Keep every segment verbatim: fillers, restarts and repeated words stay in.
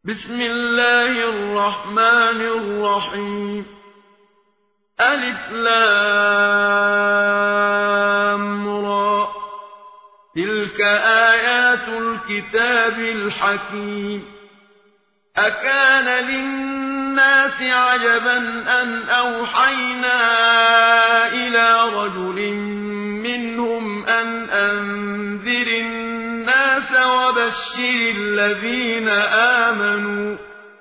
بسم الله الرحمن الرحيم. ألف لام را. تلك آيات الكتاب الحكيم. أكان للناس عجبا أن أوحينا إلى رجل منهم أن أنذر الناس وبشر الذين آمنوا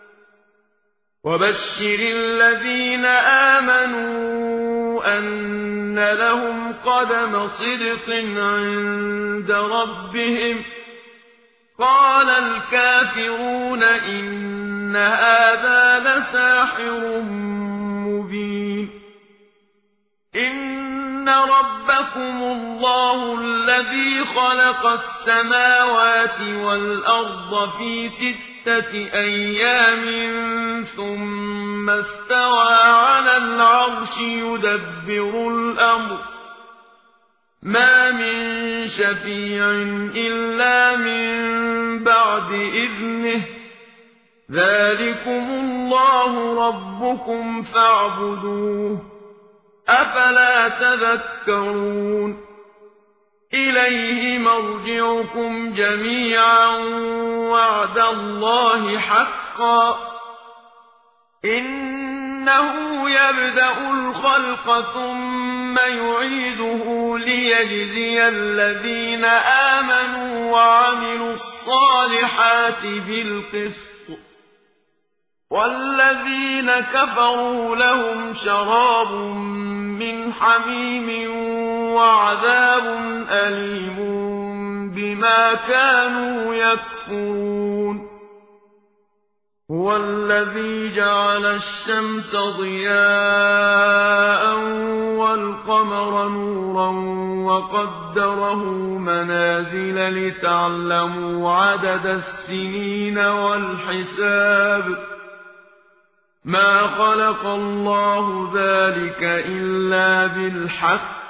وبشر الذين آمنوا أن لهم قدم صدق عند ربهم. قال الكافرون إن هذا لساحر مبين. إن ربكم الله الذي خلق السماوات والأرض في ستة أيام ثم استوى على العرش يدبر الأمر ما من شفيع إلا من بعد إذنه. ذلكم الله ربكم فاعبدوه أفلا تذكرون. إليه مرجعكم جميعا وعد الله حقا. إنه يبدأ الخلق ثم يعيده ليجزي الذين آمنوا وعملوا الصالحات بالقسط والذين كفروا لهم شراب من حميم وعذاب أليم بما كانوا يكفرون. هو الذي جعل الشمس ضياء والقمر نورا وقدره منازل لتعلموا عدد السنين والحساب. ما خلق الله ذلك إلا بالحق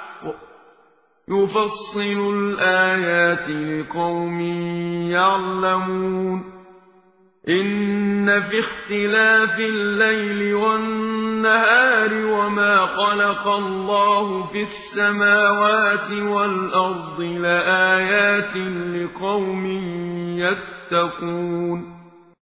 يفصل الآيات لقوم يعلمون. إن في اختلاف الليل والنهار وما خلق الله في السماوات والأرض لآيات لقوم يتقون.